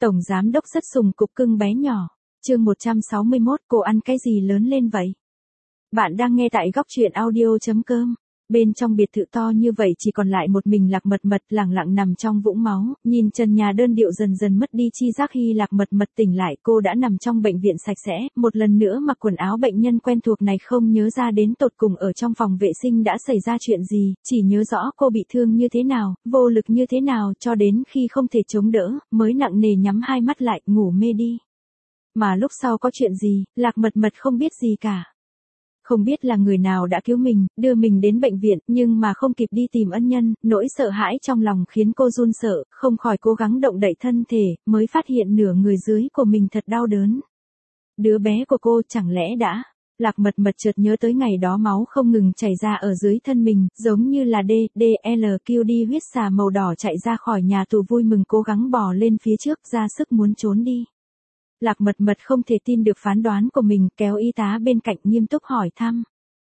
Tổng giám đốc rất sùng cục cưng bé nhỏ. Chương 161, cô ăn cái gì lớn lên vậy? Bạn đang nghe tại góc truyện audio.com. Bên trong biệt thự to như vậy chỉ còn lại một mình Lạc Mật Mật lẳng lặng nằm trong vũng máu, nhìn trần nhà đơn điệu dần dần mất đi chi giác. Khi Lạc Mật Mật tỉnh lại, cô đã nằm trong bệnh viện sạch sẽ, một lần nữa mặc quần áo bệnh nhân quen thuộc này, không nhớ ra đến tột cùng ở trong phòng vệ sinh đã xảy ra chuyện gì, chỉ nhớ rõ cô bị thương như thế nào, vô lực như thế nào, cho đến khi không thể chống đỡ, mới nặng nề nhắm hai mắt lại, ngủ mê đi. Mà lúc sau có chuyện gì, Lạc Mật Mật không biết gì cả. Không biết là người nào đã cứu mình, đưa mình đến bệnh viện, nhưng mà không kịp đi tìm ân nhân, nỗi sợ hãi trong lòng khiến cô run sợ, không khỏi cố gắng động đậy thân thể, mới phát hiện nửa người dưới của mình thật đau đớn. Đứa bé của cô chẳng lẽ đã... Lạc Mật Mật chợt nhớ tới ngày đó máu không ngừng chảy ra ở dưới thân mình, giống như là DDLQD huyết xà màu đỏ chạy ra khỏi nhà tù, vui mừng cố gắng bò lên phía trước, ra sức muốn trốn đi. Lạc Mật Mật không thể tin được phán đoán của mình, kéo y tá bên cạnh nghiêm túc hỏi thăm.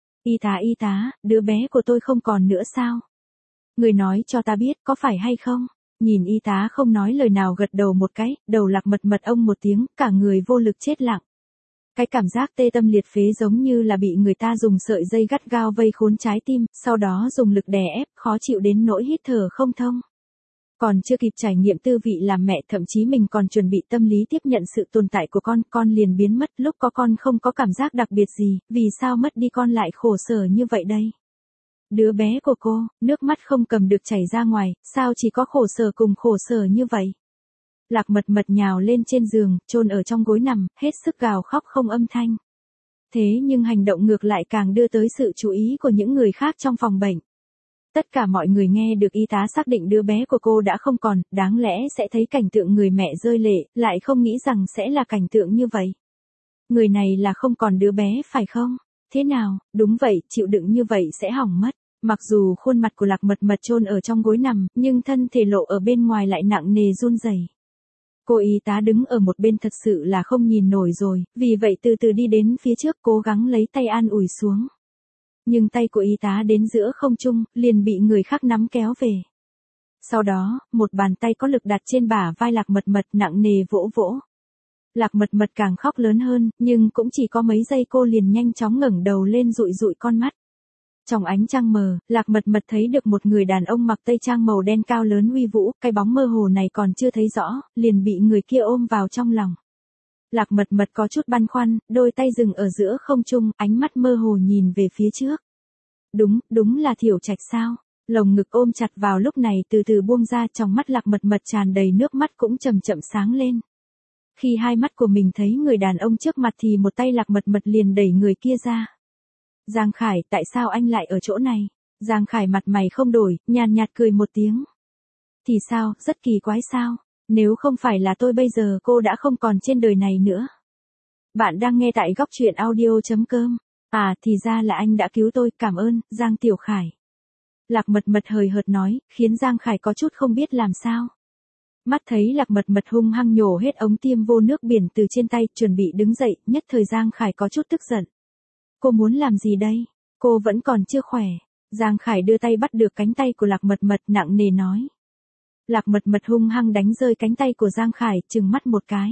Y tá, đứa bé của tôi không còn nữa sao? Người nói cho ta biết có phải hay không? Nhìn y tá không nói lời nào gật đầu một cái, đầu Lạc Mật Mật ông một tiếng, cả người vô lực chết lặng. Cái cảm giác tê tâm liệt phế giống như là bị người ta dùng sợi dây gắt gao vây khốn trái tim, sau đó dùng lực đè ép, khó chịu đến nỗi hít thở không thông. Còn chưa kịp trải nghiệm tư vị làm mẹ, thậm chí mình còn chuẩn bị tâm lý tiếp nhận sự tồn tại của con liền biến mất. Lúc có con không có cảm giác đặc biệt gì, vì sao mất đi con lại khổ sở như vậy đây? Đứa bé của cô, nước mắt không cầm được chảy ra ngoài, sao chỉ có khổ sở cùng khổ sở như vậy? Lạc Mật Mật nhào lên trên giường, chôn ở trong gối nằm, hết sức gào khóc không âm thanh. Thế nhưng hành động ngược lại càng đưa tới sự chú ý của những người khác trong phòng bệnh. Tất cả mọi người nghe được y tá xác định đứa bé của cô đã không còn, đáng lẽ sẽ thấy cảnh tượng người mẹ rơi lệ, lại không nghĩ rằng sẽ là cảnh tượng như vậy. Người này là không còn đứa bé phải không? Thế nào, đúng vậy, chịu đựng như vậy sẽ hỏng mất. Mặc dù khuôn mặt của Lạc Mật Mật chôn ở trong gối nằm, nhưng thân thể lộ ở bên ngoài lại nặng nề run rẩy. Cô y tá đứng ở một bên thật sự là không nhìn nổi rồi, vì vậy từ từ đi đến phía trước cố gắng lấy tay an ủi xuống. Nhưng tay của y tá đến giữa không trung, liền bị người khác nắm kéo về. Sau đó, một bàn tay có lực đặt trên bả vai Lạc Mật Mật nặng nề vỗ vỗ. Lạc Mật Mật càng khóc lớn hơn, nhưng cũng chỉ có mấy giây cô liền nhanh chóng ngẩng đầu lên dụi dụi con mắt. Trong ánh trăng mờ, Lạc Mật Mật thấy được một người đàn ông mặc tây trang màu đen cao lớn uy vũ, cái bóng mơ hồ này còn chưa thấy rõ, liền bị người kia ôm vào trong lòng. Lạc Mật Mật có chút băn khoăn, đôi tay dừng ở giữa không trung, ánh mắt mơ hồ nhìn về phía trước. Đúng là Thiểu Trạch sao? Lồng ngực ôm chặt vào lúc này từ từ buông ra, trong mắt Lạc Mật Mật tràn đầy nước mắt cũng chậm chậm sáng lên. Khi hai mắt của mình thấy người đàn ông trước mặt thì một tay Lạc Mật Mật liền đẩy người kia ra. Giang Khải, tại sao anh lại ở chỗ này? Giang Khải mặt mày không đổi, nhàn nhạt cười một tiếng. Thì sao, rất kỳ quái sao? Nếu không phải là tôi bây giờ cô đã không còn trên đời này nữa. Bạn đang nghe tại góc truyện audio.com. À, thì ra là anh đã cứu tôi, cảm ơn, Giang Tiểu Khải. Lạc Mật Mật hời hợt nói, khiến Giang Khải có chút không biết làm sao. Mắt thấy Lạc Mật Mật hung hăng nhổ hết ống tiêm vô nước biển từ trên tay, chuẩn bị đứng dậy, nhất thời Giang Khải có chút tức giận. Cô muốn làm gì đây? Cô vẫn còn chưa khỏe. Giang Khải đưa tay bắt được cánh tay của Lạc Mật Mật nặng nề nói. Lạc Mật Mật hung hăng đánh rơi cánh tay của Giang Khải, trừng mắt một cái.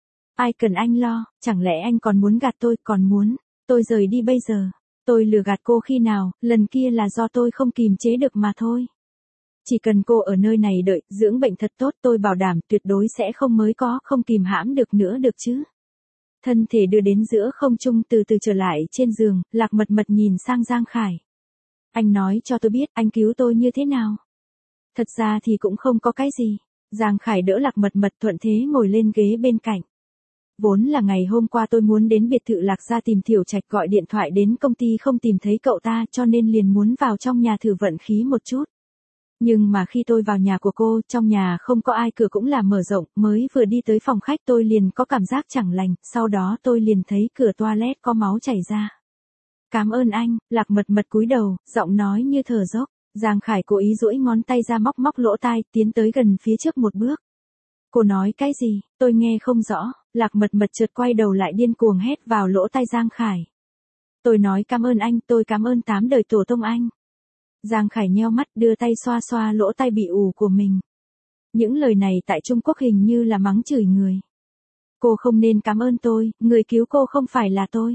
Ai cần anh lo, chẳng lẽ anh còn muốn gạt tôi, còn muốn tôi rời đi bây giờ? Tôi lừa gạt cô khi nào, lần kia là do tôi không kìm chế được mà thôi. Chỉ cần cô ở nơi này đợi, dưỡng bệnh thật tốt, tôi bảo đảm tuyệt đối sẽ không kìm hãm được nữa được chứ. Thân thể đưa đến giữa không trung từ từ trở lại trên giường, Lạc Mật Mật nhìn sang Giang Khải. Anh nói cho tôi biết anh cứu tôi như thế nào? Thật ra thì cũng không có cái gì. Giang Khải đỡ Lạc Mật Mật thuận thế ngồi lên ghế bên cạnh. Vốn là ngày hôm qua tôi muốn đến biệt thự Lạc gia tìm Thiểu Trạch, gọi điện thoại đến công ty không tìm thấy cậu ta, cho nên liền muốn vào trong nhà thử vận khí một chút. Nhưng mà khi tôi vào nhà của cô, trong nhà không có ai, cửa cũng là mở rộng, mới vừa đi tới phòng khách tôi liền có cảm giác chẳng lành, sau đó tôi liền thấy cửa toilet có máu chảy ra. Cảm ơn anh, Lạc Mật Mật cúi đầu, giọng nói như thở dốc. Giang Khải cố ý duỗi ngón tay ra móc lỗ tai, tiến tới gần phía trước một bước. Cô nói cái gì, tôi nghe không rõ. Lạc Mật Mật chợt quay đầu lại điên cuồng hét vào lỗ tai Giang Khải. Tôi nói cảm ơn anh, tôi cảm ơn 8 đời tổ tông anh. Giang Khải nheo mắt đưa tay xoa xoa lỗ tai bị ù của mình. Những lời này tại Trung Quốc hình như là mắng chửi người. Cô không nên cảm ơn tôi, người cứu cô không phải là tôi.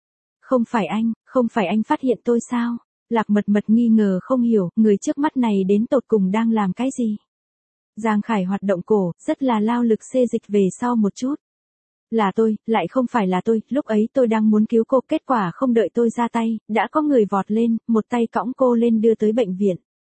Không phải anh phát hiện tôi sao? Lạc Mật Mật nghi ngờ không hiểu, người trước mắt này đến tột cùng đang làm cái gì? Giang Khải hoạt động cổ, rất là lao lực xê dịch về sau một chút. Là tôi, lại không phải là tôi, lúc ấy tôi đang muốn cứu cô, kết quả không đợi tôi ra tay, đã có người vọt lên, một tay cõng cô lên đưa tới bệnh viện.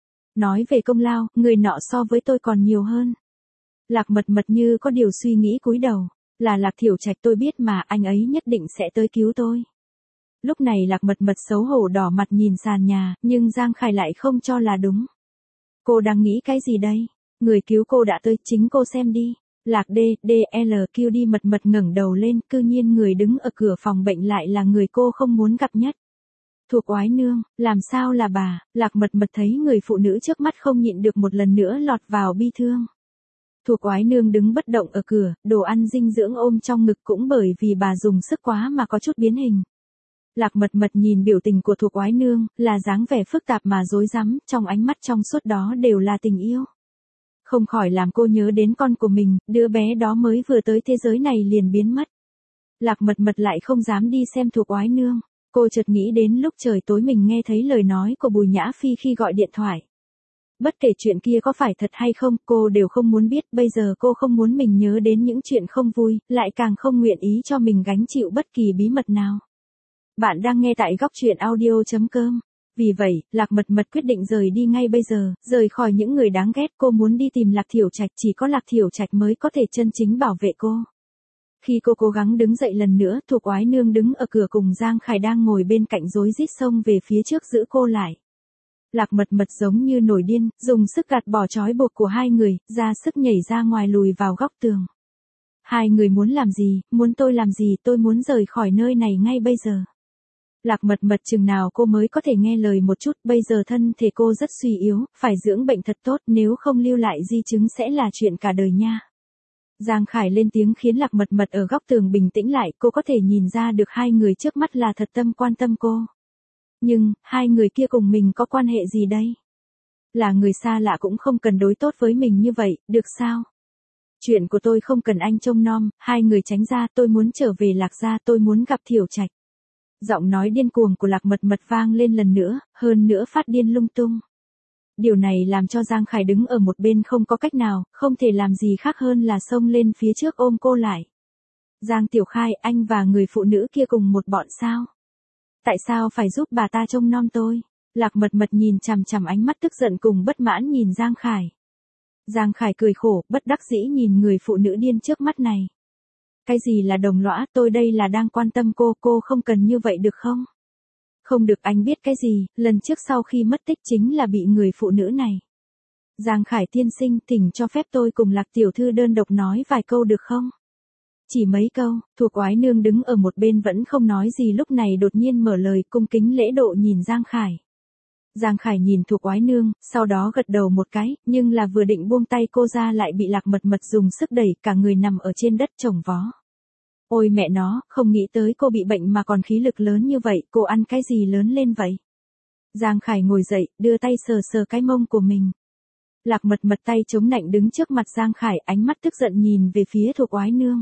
Nói về công lao, người nọ so với tôi còn nhiều hơn. Lạc Mật Mật như có điều suy nghĩ cúi đầu, là Lạc Thiểu Trạch, tôi biết mà, anh ấy nhất định sẽ tới cứu tôi. Lúc này Lạc Mật Mật xấu hổ đỏ mặt nhìn sàn nhà, nhưng Giang Khải lại không cho là đúng. Cô đang nghĩ cái gì đây? Người cứu cô đã tới, chính cô xem đi. Lạc DDLQ đi. Mật Mật ngẩng đầu lên, cư nhiên người đứng ở cửa phòng bệnh lại là người cô không muốn gặp nhất. Thuộc Oái Nương, làm sao là bà? Lạc Mật Mật thấy người phụ nữ trước mắt không nhịn được một lần nữa lọt vào bi thương. Thuộc Oái Nương đứng bất động ở cửa, đồ ăn dinh dưỡng ôm trong ngực cũng bởi vì bà dùng sức quá mà có chút biến hình. Lạc Mật Mật nhìn biểu tình của Thuộc Oái Nương, là dáng vẻ phức tạp mà rối rắm, trong ánh mắt trong suốt đó đều là tình yêu. Không khỏi làm cô nhớ đến con của mình, đứa bé đó mới vừa tới thế giới này liền biến mất. Lạc Mật Mật lại không dám đi xem Thuộc Oái Nương, cô chợt nghĩ đến lúc trời tối mình nghe thấy lời nói của Bùi Nhã Phi khi gọi điện thoại. Bất kể chuyện kia có phải thật hay không, cô đều không muốn biết, bây giờ cô không muốn mình nhớ đến những chuyện không vui, lại càng không nguyện ý cho mình gánh chịu bất kỳ bí mật nào. Bạn đang nghe tại góc truyện audio.com. Vì vậy, Lạc Mật Mật quyết định rời đi ngay bây giờ, rời khỏi những người đáng ghét. Cô muốn đi tìm Lạc Thiểu Trạch, chỉ có Lạc Thiểu Trạch mới có thể chân chính bảo vệ cô. Khi cô cố gắng đứng dậy lần nữa, Thuộc Oái Nương đứng ở cửa cùng Giang Khải đang ngồi bên cạnh rối rít xông về phía trước giữ cô lại. Lạc Mật Mật giống như nổi điên, dùng sức gạt bỏ trói buộc của hai người, ra sức nhảy ra ngoài lùi vào góc tường. Hai người muốn làm gì, muốn tôi làm gì, tôi muốn rời khỏi nơi này ngay bây giờ. Lạc Mật Mật chừng nào cô mới có thể nghe lời một chút, bây giờ thân thể cô rất suy yếu, phải dưỡng bệnh thật tốt, nếu không lưu lại di chứng sẽ là chuyện cả đời nha. Giang Khải lên tiếng khiến Lạc Mật Mật ở góc tường bình tĩnh lại, cô có thể nhìn ra được hai người trước mắt là thật tâm quan tâm cô. Nhưng, hai người kia cùng mình có quan hệ gì đây? Là người xa lạ cũng không cần đối tốt với mình như vậy, được sao? Chuyện của tôi không cần anh trông nom, hai người tránh ra, tôi muốn trở về Lạc gia, tôi muốn gặp Thiểu Trạch. Giọng nói điên cuồng của Lạc Mật Mật vang lên lần nữa, hơn nữa phát điên lung tung. Điều này làm cho Giang Khải đứng ở một bên không có cách nào, không thể làm gì khác hơn là xông lên phía trước ôm cô lại. Giang Tiểu Khai, anh và người phụ nữ kia cùng một bọn sao? Tại sao phải giúp bà ta trông nom tôi? Lạc Mật Mật nhìn chằm chằm, ánh mắt tức giận cùng bất mãn nhìn Giang Khải. Giang Khải cười khổ, bất đắc dĩ nhìn người phụ nữ điên trước mắt này. Cái gì là đồng lõa, tôi đây là đang quan tâm cô không cần như vậy được không? Không được, anh biết cái gì, lần trước sau khi mất tích chính là bị người phụ nữ này. Giang Khải tiên sinh, thỉnh cho phép tôi cùng Lạc tiểu thư đơn độc nói vài câu được không? Chỉ mấy câu. Thuộc Oái Nương đứng ở một bên vẫn không nói gì, lúc này đột nhiên mở lời, cung kính lễ độ nhìn Giang Khải. Giang Khải nhìn Thuộc Oái Nương, sau đó gật đầu một cái, nhưng là vừa định buông tay cô ra lại bị Lạc Mật Mật dùng sức đẩy, cả người nằm ở trên đất chồng vó. Ôi mẹ nó, không nghĩ tới cô bị bệnh mà còn khí lực lớn như vậy, cô ăn cái gì lớn lên vậy? Giang Khải ngồi dậy, đưa tay sờ sờ cái mông của mình. Lạc Mật Mật tay chống nạnh đứng trước mặt Giang Khải, ánh mắt tức giận nhìn về phía Thuộc Oái Nương.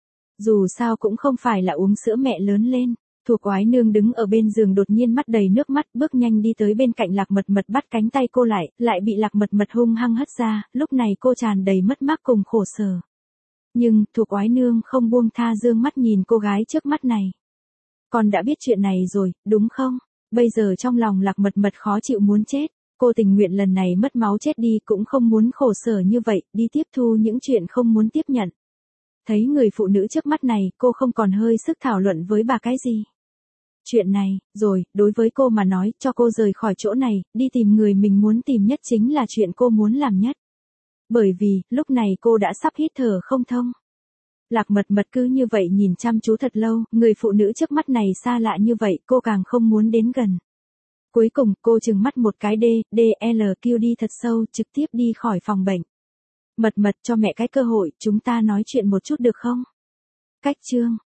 Dù sao cũng không phải là uống sữa mẹ lớn lên. Thuộc Oái Nương đứng ở bên giường đột nhiên mắt đầy nước mắt, bước nhanh đi tới bên cạnh Lạc Mật Mật bắt cánh tay cô lại bị Lạc Mật Mật hung hăng hất ra, lúc này cô tràn đầy mất mát cùng khổ sở. Nhưng, Thuộc Oái Nương không buông tha, dương mắt nhìn cô gái trước mắt này. Con đã biết chuyện này rồi, đúng không? Bây giờ trong lòng Lạc Mật Mật khó chịu muốn chết, cô tình nguyện lần này mất máu chết đi cũng không muốn khổ sở như vậy, đi tiếp thu những chuyện không muốn tiếp nhận. Thấy người phụ nữ trước mắt này, cô không còn hơi sức thảo luận với bà cái gì. Chuyện này, rồi, đối với cô mà nói, cho cô rời khỏi chỗ này, đi tìm người mình muốn tìm nhất chính là chuyện cô muốn làm nhất. Bởi vì, lúc này cô đã sắp hít thở không thông. Lạc Mật Mật cứ như vậy nhìn chăm chú thật lâu, người phụ nữ trước mắt này xa lạ như vậy, cô càng không muốn đến gần. Cuối cùng, cô trừng mắt một cái DDLQ đi thật sâu, trực tiếp đi khỏi phòng bệnh. Mật Mật, cho mẹ cái cơ hội, chúng ta nói chuyện một chút được không? Cách chương